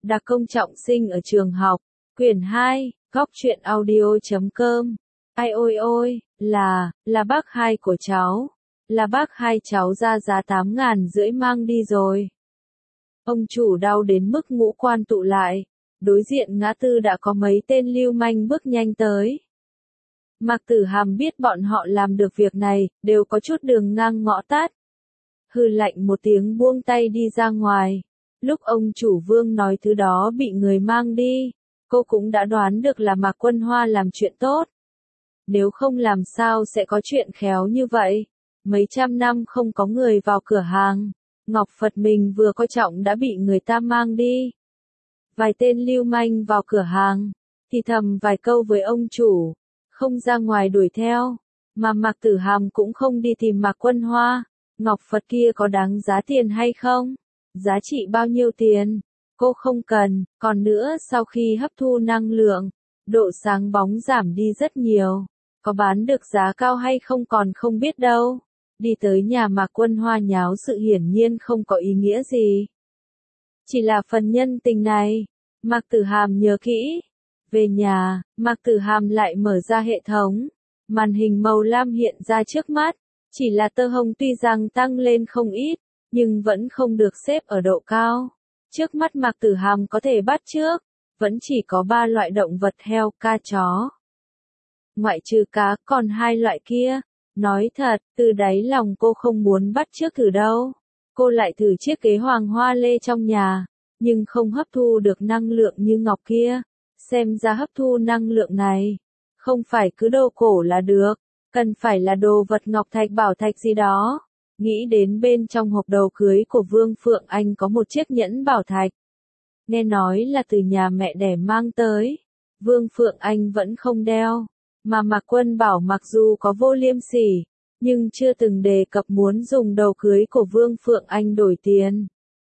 Đặc công trọng sinh ở trường học, quyển 2, góc truyện audio.com. Ai ôi ôi, là bác hai của cháu, là bác hai cháu ra giá 8.500 mang đi rồi. Ông chủ đau đến mức ngũ quan tụ lại, đối diện ngã tư đã có mấy tên lưu manh bước nhanh tới. Mạc Tử Hàm biết bọn họ làm được việc này, đều có chút đường ngang ngõ tắt. Hừ lạnh một tiếng buông tay đi ra ngoài. Lúc ông chủ Vương nói thứ đó bị người mang đi, cô cũng đã đoán được là Mạc Quân Hoa làm chuyện tốt. Nếu không làm sao sẽ có chuyện khéo như vậy. Mấy trăm năm không có người vào cửa hàng, Ngọc Phật mình vừa coi trọng đã bị người ta mang đi. Vài tên lưu manh vào cửa hàng, thì thầm vài câu với ông chủ, không ra ngoài đuổi theo, mà Mạc Tử Hàm cũng không đi tìm Mạc Quân Hoa. Ngọc Phật kia có đáng giá tiền hay không? Giá trị bao nhiêu tiền? Cô không cần, còn nữa sau khi hấp thu năng lượng, độ sáng bóng giảm đi rất nhiều. Có bán được giá cao hay không còn không biết đâu. Đi tới nhà Mạc Quân Hoa nháo sự hiển nhiên không có ý nghĩa gì. Chỉ là phần nhân tình này, Mạc Tử Hàm nhớ kỹ. Về nhà, Mạc Tử Hàm lại mở ra hệ thống. Màn hình màu lam hiện ra trước mắt. Chỉ là tơ hồng tuy rằng tăng lên không ít, nhưng vẫn không được xếp ở độ cao. Trước mắt Mạc Tử Hàm có thể bắt chước, vẫn chỉ có 3 loại động vật heo, ca, chó. Ngoại trừ cá, còn 2 loại kia. Nói thật, từ đáy lòng cô không muốn bắt chước thử đâu. Cô lại thử chiếc ghế hoàng hoa lê trong nhà, nhưng không hấp thu được năng lượng như ngọc kia. Xem ra hấp thu năng lượng này, không phải cứ đồ cổ là được, cần phải là đồ vật ngọc thạch bảo thạch gì đó. Nghĩ đến bên trong hộp đầu cưới của Vương Phượng Anh có một chiếc nhẫn bảo thạch. Nghe nói là từ nhà mẹ đẻ mang tới. Vương Phượng Anh vẫn không đeo. Mà Mạc Quân bảo mặc dù có vô liêm sỉ, nhưng chưa từng đề cập muốn dùng đầu cưới của Vương Phượng Anh đổi tiền.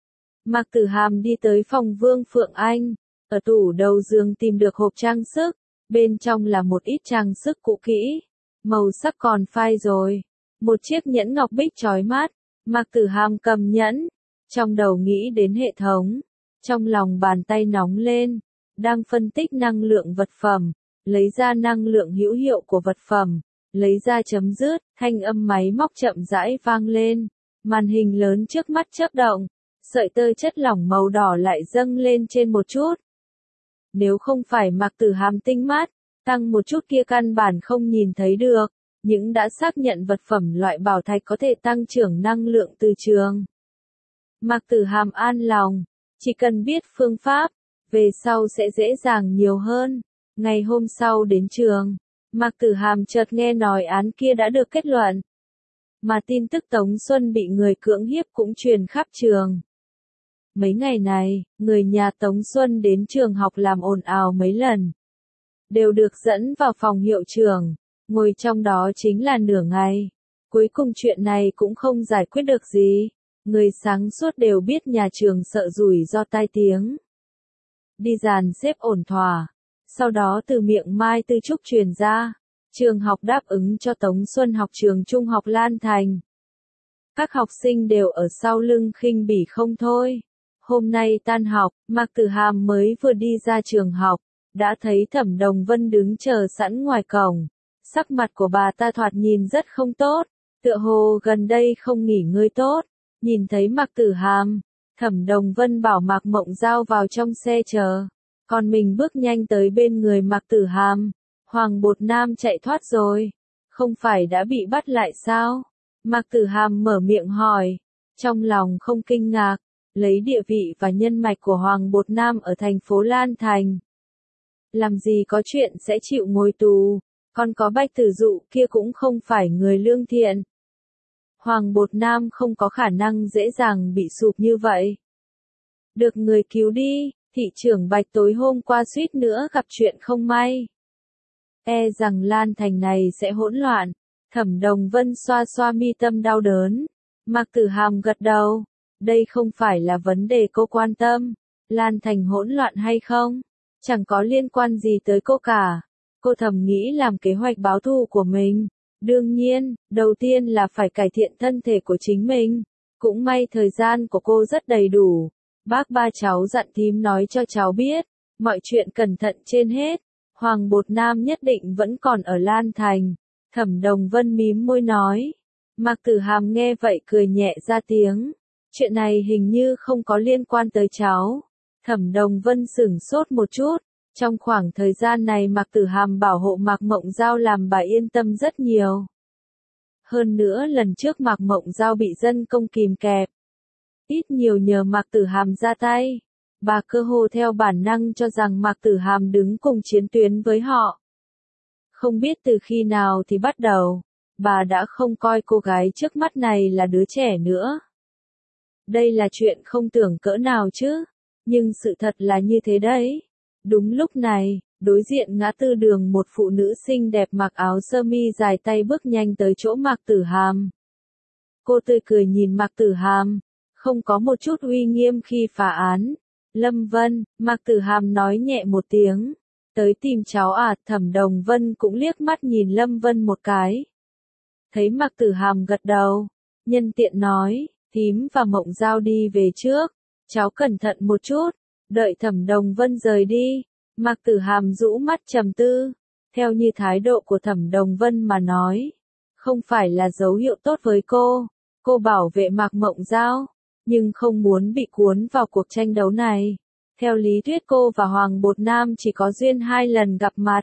Mạc Tử Hàm đi tới phòng Vương Phượng Anh. Ở tủ đầu giường tìm được hộp trang sức. Bên trong là một ít trang sức cũ kỹ. Màu sắc còn phai rồi. Một chiếc nhẫn ngọc bích chói mắt. Mạc Tử Hàm cầm nhẫn. Trong đầu nghĩ đến hệ thống. Trong lòng bàn tay nóng lên. Đang phân tích năng lượng vật phẩm. Lấy ra năng lượng hữu hiệu của vật phẩm. Lấy ra chấm dứt. Thanh âm máy móc chậm rãi vang lên. Màn hình lớn trước mắt chớp động. Sợi tơ chất lỏng màu đỏ lại dâng lên trên một chút. Nếu không phải Mạc Tử Hàm tinh mắt, tăng một chút kia căn bản không nhìn thấy được. Những đã xác nhận vật phẩm loại bảo thạch có thể tăng trưởng năng lượng từ trường. Mạc Tử Hàm an lòng, chỉ cần biết phương pháp, về sau sẽ dễ dàng nhiều hơn. Ngày hôm sau đến trường, Mạc Tử Hàm chợt nghe nói án kia đã được kết luận. Mà tin tức Tống Xuân bị người cưỡng hiếp cũng truyền khắp trường. Mấy ngày này, người nhà Tống Xuân đến trường học làm ồn ào mấy lần. Đều được dẫn vào phòng hiệu trưởng, ngồi trong đó chính là nửa ngày. Cuối cùng chuyện này cũng không giải quyết được gì. Người sáng suốt đều biết nhà trường sợ rủi ro tai tiếng. Đi dàn xếp ổn thỏa. Sau đó từ miệng Mai Tư Trúc truyền ra. Trường học đáp ứng cho Tống Xuân học trường trung học Lan Thành. Các học sinh đều ở sau lưng khinh bỉ không thôi. Hôm nay tan học, Mạc Tử Hàm mới vừa đi ra trường học, đã thấy Thẩm Đồng Vân đứng chờ sẵn ngoài cổng. Sắc mặt của bà ta thoạt nhìn rất không tốt, tựa hồ gần đây không nghỉ ngơi tốt. Nhìn thấy Mạc Tử Hàm, Thẩm Đồng Vân bảo Mạc Mộng Giao vào trong xe chờ, còn mình bước nhanh tới bên người Mạc Tử Hàm. Hoàng Bột Nam chạy thoát rồi, không phải đã bị bắt lại sao? Mạc Tử Hàm mở miệng hỏi, trong lòng không kinh ngạc. Lấy địa vị và nhân mạch của Hoàng Bột Nam ở thành phố Lan Thành. Làm gì có chuyện sẽ chịu ngồi tù, còn có Bách Tử Dụ kia cũng không phải người lương thiện. Hoàng Bột Nam không có khả năng dễ dàng bị sụp như vậy. Được người cứu đi, thị trưởng Bạch tối hôm qua suýt nữa gặp chuyện không may. E rằng Lan Thành này sẽ hỗn loạn. Thẩm Đồng Vân xoa xoa mi tâm đau đớn. Mạc Tử Hàm gật đầu. Đây không phải là vấn đề cô quan tâm. Lan Thành hỗn loạn hay không? Chẳng có liên quan gì tới cô cả. Cô thầm nghĩ làm kế hoạch báo thù của mình. Đương nhiên, đầu tiên là phải cải thiện thân thể của chính mình. Cũng may thời gian của cô rất đầy đủ. Bác ba cháu dặn thím nói cho cháu biết, mọi chuyện cẩn thận trên hết. Hoàng Bột Nam nhất định vẫn còn ở Lan Thành. Thẩm Đồng Vân mím môi nói. Mạc Tử Hàm nghe vậy cười nhẹ ra tiếng. Chuyện này hình như không có liên quan tới cháu. Thẩm Đồng Vân sửng sốt một chút. Trong khoảng thời gian này Mạc Tử Hàm bảo hộ Mạc Mộng Giao làm bà yên tâm rất nhiều. Hơn nữa lần trước Mạc Mộng Giao bị dân công kìm kẹp. Ít nhiều nhờ Mạc Tử Hàm ra tay. Bà cơ hồ theo bản năng cho rằng Mạc Tử Hàm đứng cùng chiến tuyến với họ. Không biết từ khi nào thì bắt đầu, bà đã không coi cô gái trước mắt này là đứa trẻ nữa. Đây là chuyện không tưởng cỡ nào chứ, nhưng sự thật là như thế đấy. Đúng lúc này, đối diện ngã tư đường một phụ nữ xinh đẹp mặc áo sơ mi dài tay bước nhanh tới chỗ Mạc Tử Hàm. Cô tươi cười nhìn Mạc Tử Hàm, không có một chút uy nghiêm khi phá án. Lâm Vân, Mạc Tử Hàm nói nhẹ một tiếng. Tới tìm cháu à? Thẩm Đồng Vân cũng liếc mắt nhìn Lâm Vân một cái. Thấy Mạc Tử Hàm gật đầu, nhân tiện nói, thím và Mộng Giao đi về trước, cháu cẩn thận một chút. Đợi Thẩm Đồng Vân rời đi, Mạc Tử Hàm rũ mắt trầm tư. Theo như thái độ của Thẩm Đồng Vân mà nói, không phải là dấu hiệu tốt với cô. Cô bảo vệ Mạc Mộng Giao, nhưng không muốn bị cuốn vào cuộc tranh đấu này. Theo lý thuyết cô và Hoàng Bột Nam chỉ có duyên 2 lần gặp mặt.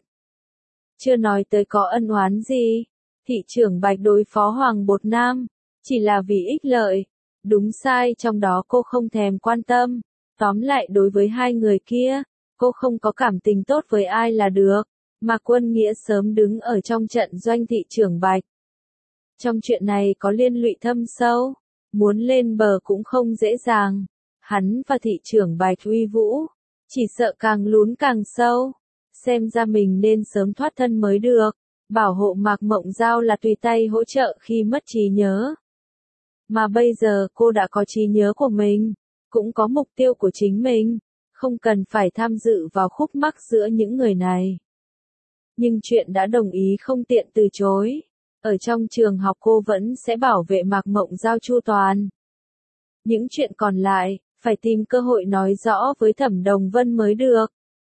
Chưa nói tới có ân oán gì. Thị trưởng Bạch đối phó Hoàng Bột Nam, chỉ là vì ích lợi. Đúng sai trong đó cô không thèm quan tâm. Tóm lại đối với hai người kia, cô không có cảm tình tốt với ai là được. Mạc Quân Nghĩa sớm đứng ở trong trận doanh thị trưởng Bạch. Trong chuyện này có liên lụy thâm sâu, muốn lên bờ cũng không dễ dàng. Hắn và thị trưởng Bạch uy vũ, chỉ sợ càng lún càng sâu. Xem ra mình nên sớm thoát thân mới được. Bảo hộ Mạc Mộng Giao là tùy tay hỗ trợ khi mất trí nhớ. Mà bây giờ cô đã có trí nhớ của mình, cũng có mục tiêu của chính mình, không cần phải tham dự vào khúc mắc giữa những người này. Nhưng chuyện đã đồng ý không tiện từ chối. Ở trong trường học cô vẫn sẽ bảo vệ Mạc Mộng Giao chu toàn. Những chuyện còn lại, phải tìm cơ hội nói rõ với Thẩm Đồng Vân mới được.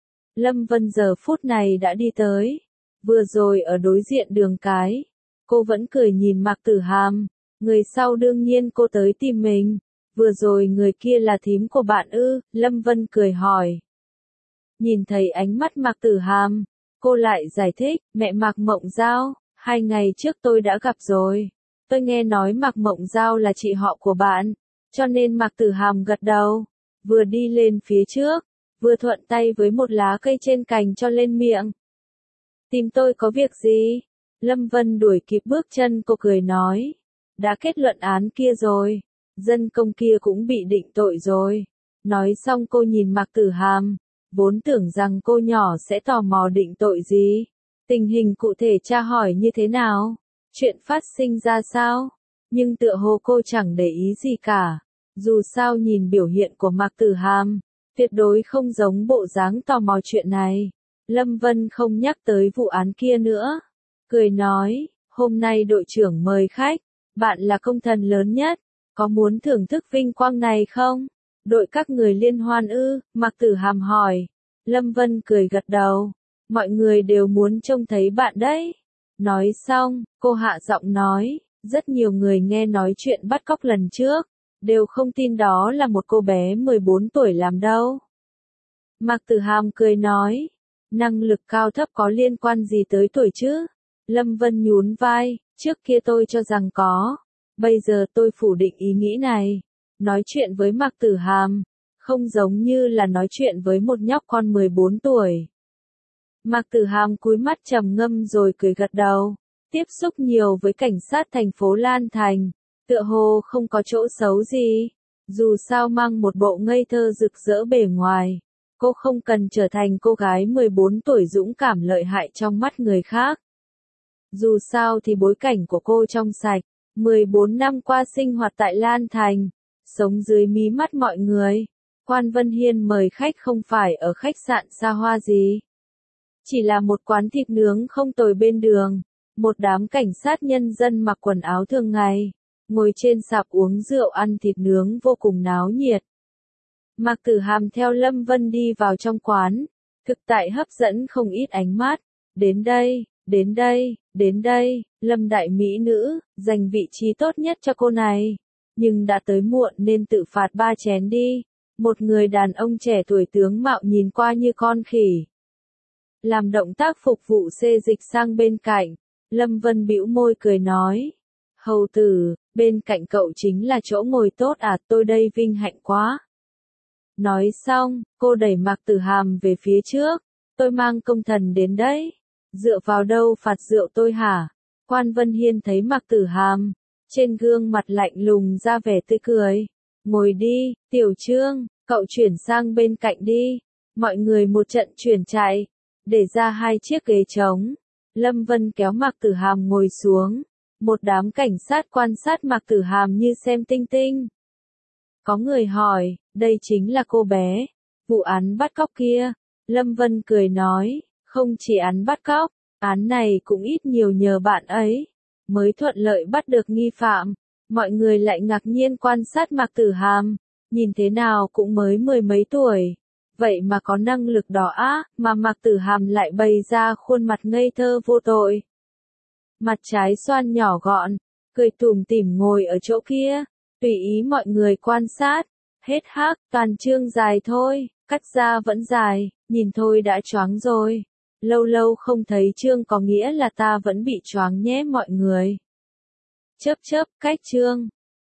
Lâm Vân giờ phút này đã đi tới. Vừa rồi ở đối diện đường cái, cô vẫn cười nhìn Mạc Tử Hàm. Người sau đương nhiên cô tới tìm mình. Vừa rồi người kia là thím của bạn ư? Lâm Vân cười hỏi. Nhìn thấy ánh mắt Mạc Tử Hàm, cô lại giải thích, mẹ Mạc Mộng Giao, 2 ngày trước tôi đã gặp rồi. Tôi nghe nói Mạc Mộng Giao là chị họ của bạn, cho nên Mạc Tử Hàm gật đầu, vừa đi lên phía trước, vừa thuận tay với một lá cây trên cành cho lên miệng. Tìm tôi có việc gì? Lâm Vân đuổi kịp bước chân cô cười nói. Đã kết luận án kia rồi, dân công kia cũng bị định tội rồi. Nói xong cô nhìn Mạc Tử Hàm, vốn tưởng rằng cô nhỏ sẽ tò mò định tội gì. Tình hình cụ thể tra hỏi như thế nào? Chuyện phát sinh ra sao? Nhưng tựa hồ cô chẳng để ý gì cả. Dù sao nhìn biểu hiện của Mạc Tử Hàm, tuyệt đối không giống bộ dáng tò mò chuyện này. Lâm Vân không nhắc tới vụ án kia nữa. Cười nói, hôm nay đội trưởng mời khách, bạn là công thần lớn nhất, có muốn thưởng thức vinh quang này không? Đội các người liên hoan ư? Mạc Tử Hàm hỏi. Lâm Vân cười gật đầu. Mọi người đều muốn trông thấy bạn đấy. Nói xong, cô hạ giọng nói, rất nhiều người nghe nói chuyện bắt cóc lần trước, đều không tin đó là một cô bé 14 tuổi làm đâu. Mạc Tử Hàm cười nói, năng lực cao thấp có liên quan gì tới tuổi chứ? Lâm Vân nhún vai, trước kia tôi cho rằng có, bây giờ tôi phủ định ý nghĩ này. Nói chuyện với Mạc Tử Hàm, không giống như là nói chuyện với một nhóc con 14 tuổi. Mạc Tử Hàm cúi mắt trầm ngâm rồi cười gật đầu. Tiếp xúc nhiều với cảnh sát thành phố Lan Thành, tựa hồ không có chỗ xấu gì. Dù sao mang một bộ ngây thơ rực rỡ bề ngoài, cô không cần trở thành cô gái 14 tuổi dũng cảm lợi hại trong mắt người khác. Dù sao thì bối cảnh của cô trong sạch, 14 năm qua sinh hoạt tại Lan Thành, sống dưới mí mắt mọi người. Quan Vân Hiên mời khách không phải ở khách sạn xa hoa gì, chỉ là một quán thịt nướng không tồi bên đường. Một đám cảnh sát nhân dân mặc quần áo thường ngày, ngồi trên sạp uống rượu ăn thịt nướng vô cùng náo nhiệt. Mạc Tử Hàm theo Lâm Vân đi vào trong quán, thực tại hấp dẫn không ít ánh mắt. Đến đây, đến đây, đến đây, Lâm đại mỹ nữ, dành vị trí tốt nhất cho cô này. Nhưng đã tới muộn nên tự phạt 3 chén đi. Một người đàn ông trẻ tuổi tướng mạo nhìn qua như con khỉ. Làm động tác phục vụ xê dịch sang bên cạnh, Lâm Vân bĩu môi cười nói. Hầu tử, bên cạnh cậu chính là chỗ ngồi tốt à, tôi đây vinh hạnh quá. Nói xong, cô đẩy Mạc Tử Hàm về phía trước. Tôi mang công thần đến đấy. Dựa vào đâu phạt rượu tôi hả? Quan Vân Hiên thấy Mạc Tử Hàm, trên gương mặt lạnh lùng ra vẻ tươi cười. Ngồi đi, Tiểu Trương, cậu chuyển sang bên cạnh đi. Mọi người một trận chuyển chạy, để ra 2 chiếc ghế trống. Lâm Vân kéo Mạc Tử Hàm ngồi xuống. Một đám cảnh sát quan sát Mạc Tử Hàm như xem tinh tinh. Có người hỏi, đây chính là cô bé, vụ án bắt cóc kia. Lâm Vân cười nói, không chỉ án bắt cóc, án này cũng ít nhiều nhờ bạn ấy, mới thuận lợi bắt được nghi phạm. Mọi người lại ngạc nhiên quan sát Mạc Tử Hàm, nhìn thế nào cũng mới 10 mấy tuổi. Vậy mà có năng lực đó á, mà Mạc Tử Hàm lại bày ra khuôn mặt ngây thơ vô tội. Mặt trái xoan nhỏ gọn, cười tủm tỉm ngồi ở chỗ kia, tùy ý mọi người quan sát. Hết hắc, toàn chương dài thôi, cắt ra vẫn dài, nhìn thôi đã choáng rồi. Lâu lâu không thấy chương có nghĩa là ta vẫn bị choáng nhé mọi người. Chớp chớp, cách chương.